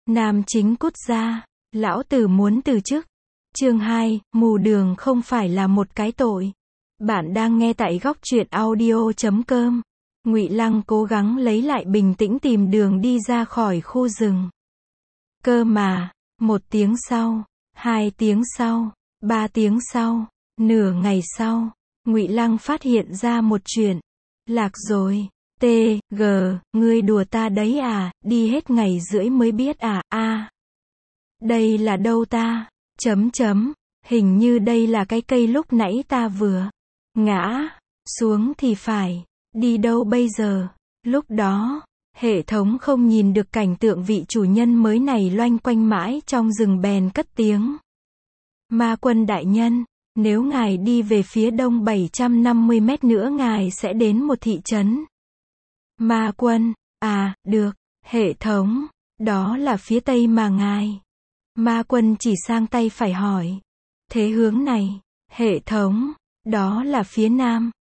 Nam chính cút ra, lão tử muốn từ chức. Chương 2, mù đường không phải là một cái tội. Bạn đang nghe tại góc truyện audio.com. Ngụy Lăng cố gắng lấy lại bình tĩnh tìm đường đi ra khỏi khu rừng. Cơ mà, 1 tiếng sau, 2 tiếng sau, 3 tiếng sau, nửa ngày sau, Ngụy Lăng phát hiện ra một chuyện. Lạc rồi. T.G. Ngươi đùa ta đấy à, đi hết ngày rưỡi mới biết à, đây là đâu ta, hình như đây là cái cây lúc nãy ta vừa ngã xuống thì phải, đi đâu bây giờ, lúc đó, hệ thống không nhìn được cảnh tượng vị chủ nhân mới này loanh quanh mãi trong rừng bèn cất tiếng. Ma Quân đại nhân, nếu ngài đi về phía đông 750 mét nữa ngài sẽ đến một thị trấn. Ma Quân, được, hệ thống, đó là phía tây mà ngài. Ma Quân chỉ sang tay phải hỏi. Thế hướng này, hệ thống, đó là phía nam,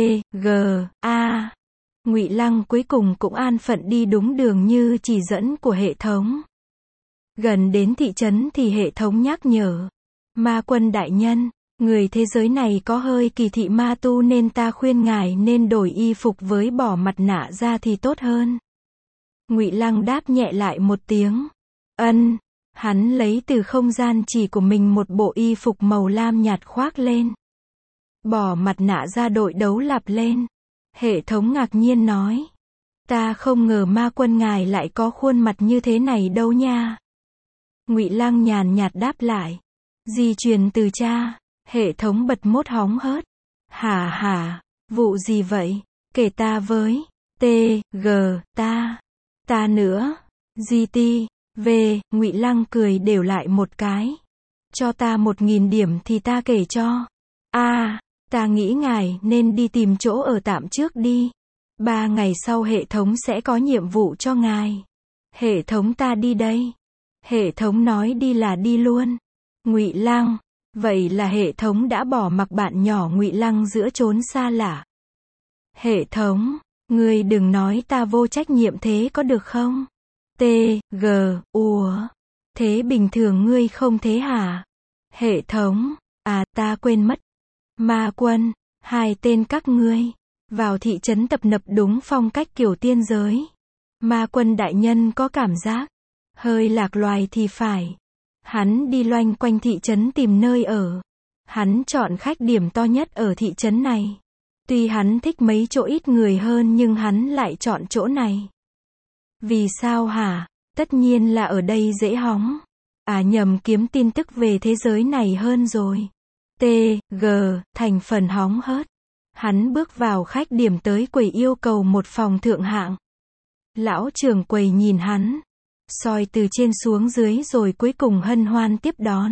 T.G.A. Ngụy Lăng cuối cùng cũng an phận đi đúng đường như chỉ dẫn của hệ thống. Gần đến thị trấn thì hệ thống nhắc nhở. Ma Quân đại nhân, người thế giới này có hơi kỳ thị ma tu nên ta khuyên ngài nên đổi y phục với bỏ mặt nạ ra thì tốt hơn. Ngụy Lăng đáp nhẹ lại một tiếng. Ân. Hắn lấy từ không gian chỉ của mình một bộ y phục màu lam nhạt khoác lên. Bỏ mặt nạ ra đội đấu lạp lên. Hệ thống ngạc nhiên nói. Ta không ngờ Ma Quân ngài lại có khuôn mặt như thế này đâu nha. Ngụy Lăng nhàn nhạt đáp lại. Di truyền từ cha. Hệ thống bật mốt hóng hớt. Hả, vụ gì vậy? Kể ta với. T.G. Ta nữa. GT. Ngụy Lăng cười đều lại một cái. Cho ta 1000 điểm thì ta kể cho. Ta nghĩ ngài nên đi tìm chỗ ở tạm trước đi. 3 ngày sau hệ thống sẽ có nhiệm vụ cho ngài. Hệ thống ta đi đây. Hệ thống nói đi là đi luôn. Ngụy Lăng. Vậy là hệ thống đã bỏ mặc bạn nhỏ Ngụy Lăng giữa chốn xa lạ. Hệ thống, ngươi đừng nói ta vô trách nhiệm thế có được không? T.G. Ủa? Thế bình thường ngươi không thế hả? Hệ thống, ta quên mất. Ma Quân, 2 tên các ngươi, vào thị trấn tập nập đúng phong cách kiểu tiên giới. Ma Quân đại nhân có cảm giác hơi lạc loài thì phải. Hắn đi loanh quanh thị trấn tìm nơi ở. Hắn chọn khách điểm to nhất ở thị trấn này. Tuy hắn thích mấy chỗ ít người hơn nhưng hắn lại chọn chỗ này. Vì sao hả? Tất nhiên là ở đây dễ hóng. Nhầm, kiếm tin tức về thế giới này hơn rồi. T.G. thành phần hóng hớt. Hắn bước vào khách điểm tới quầy yêu cầu một phòng thượng hạng. Lão trưởng quầy nhìn hắn. Soi từ trên xuống dưới rồi cuối cùng hân hoan tiếp đón.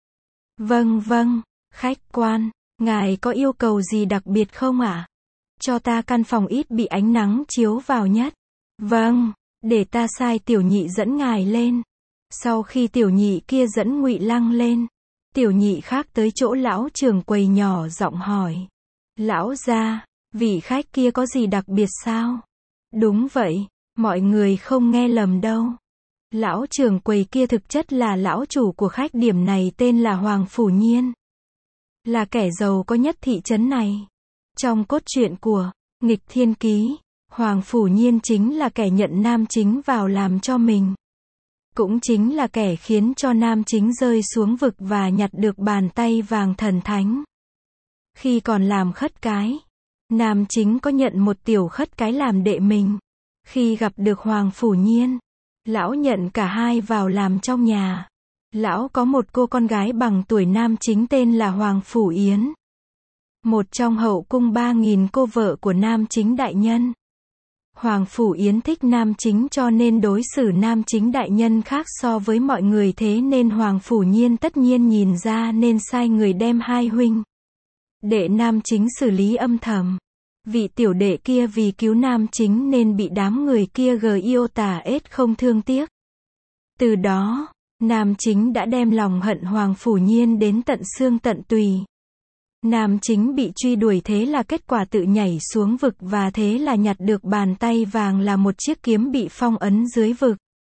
Vâng, khách quan, ngài có yêu cầu gì đặc biệt không ạ? Cho ta căn phòng ít bị ánh nắng chiếu vào nhất. Vâng, để ta sai tiểu nhị dẫn ngài lên. Sau khi tiểu nhị kia dẫn Ngụy Lăng lên, tiểu nhị khác tới chỗ lão trưởng quầy nhỏ giọng hỏi. Lão gia, vị khách kia có gì đặc biệt sao? Đúng vậy, mọi người không nghe lầm đâu. Lão trưởng quầy kia thực chất là lão chủ của khách điểm này tên là Hoàng Phủ Nhiên. Là kẻ giàu có nhất thị trấn này. Trong cốt truyện của Nghịch Thiên Ký, Hoàng Phủ Nhiên chính là kẻ nhận nam chính vào làm cho mình. Cũng chính là kẻ khiến cho nam chính rơi xuống vực và nhặt được bàn tay vàng thần thánh. Khi còn làm khất cái, nam chính có nhận một tiểu khất cái làm đệ mình. Khi gặp được Hoàng Phủ Nhiên, lão nhận cả hai vào làm trong nhà. Lão có một cô con gái bằng tuổi nam chính tên là Hoàng Phủ Yến. Một trong hậu cung 3000 cô vợ của nam chính đại nhân. Hoàng Phủ Yến thích nam chính cho nên đối xử nam chính đại nhân khác so với mọi người, thế nên Hoàng Phủ Nhiên tất nhiên nhìn ra nên sai người đem 2 huynh đệ nam chính xử lý âm thầm. Vị tiểu đệ kia vì cứu nam chính nên bị đám người kia yêu tà ết không thương tiếc. Từ đó, nam chính đã đem lòng hận Hoàng Phủ Nhiên đến tận xương tận tùy. Nam chính bị truy đuổi thế là kết quả tự nhảy xuống vực và thế là nhặt được bàn tay vàng là một chiếc kiếm bị phong ấn dưới vực.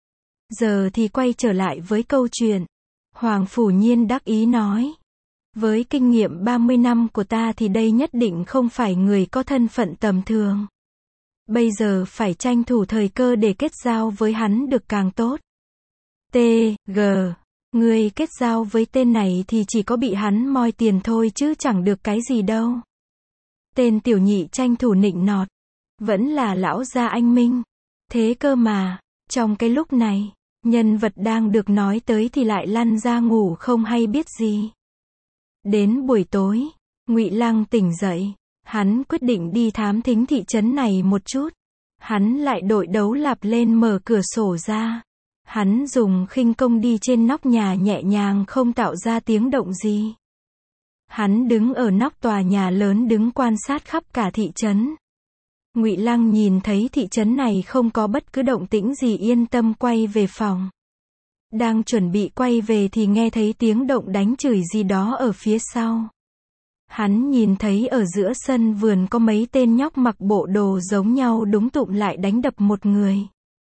Giờ thì quay trở lại với câu chuyện. Hoàng Phủ Nhiên đắc ý nói. Với kinh nghiệm 30 năm của ta thì đây nhất định không phải người có thân phận tầm thường. Bây giờ phải tranh thủ thời cơ để kết giao với hắn được càng tốt. T.G. Người kết giao với tên này thì chỉ có bị hắn moi tiền thôi chứ chẳng được cái gì đâu. Tên tiểu nhị tranh thủ nịnh nọt. Vẫn là lão gia anh Minh. Thế cơ mà, trong cái lúc này, nhân vật đang được nói tới thì lại lăn ra ngủ không hay biết gì. Đến buổi tối, Ngụy Lăng tỉnh dậy, hắn quyết định đi thám thính thị trấn này một chút. Hắn lại đội đấu lạp lên mở cửa sổ ra. Hắn dùng khinh công đi trên nóc nhà nhẹ nhàng không tạo ra tiếng động gì. Hắn đứng ở nóc tòa nhà lớn đứng quan sát khắp cả thị trấn. Ngụy Lăng nhìn thấy thị trấn này không có bất cứ động tĩnh gì yên tâm quay về phòng. Đang chuẩn bị quay về thì nghe thấy tiếng động đánh chửi gì đó ở phía sau. Hắn nhìn thấy ở giữa sân vườn có mấy tên nhóc mặc bộ đồ giống nhau đúng tụm lại đánh đập một người.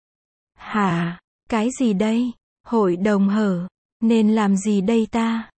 Hả? Cái gì đây? Hội đồng hở? Nên làm gì đây ta?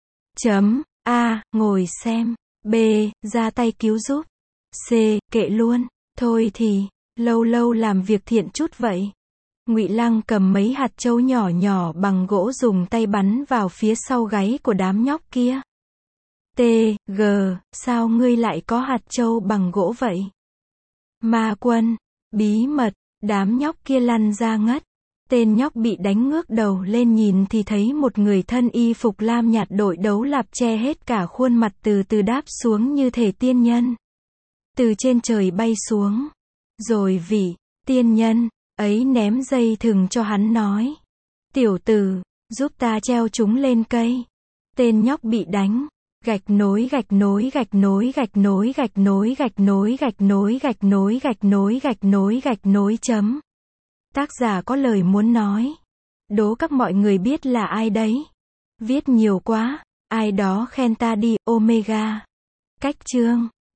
A. Ngồi xem. B. Ra tay cứu giúp. C. Kệ luôn. Thôi thì, lâu lâu làm việc thiện chút vậy. Ngụy Lăng cầm mấy hạt trâu nhỏ nhỏ bằng gỗ dùng tay bắn vào phía sau gáy của đám nhóc kia. T.G. Sao ngươi lại có hạt trâu bằng gỗ vậy? Ma Quân. Bí mật. Đám nhóc kia lăn ra ngất. Tên nhóc bị đánh ngước đầu lên nhìn thì thấy một người thân y phục lam nhạt đội đấu lạp che hết cả khuôn mặt từ từ đáp xuống như thể tiên nhân. Từ trên trời bay xuống. Rồi vị tiên nhân ấy ném dây thừng cho hắn nói. Tiểu tử, giúp ta treo chúng lên cây. Tên nhóc bị đánh. Gạch nối gạch nối gạch nối gạch nối gạch nối gạch nối gạch nối gạch nối gạch nối gạch nối gạch nối chấm. Tác giả có lời muốn nói. Đố các mọi người biết là ai đấy. Viết nhiều quá. Ai đó khen ta đi, Omega. Cách chương.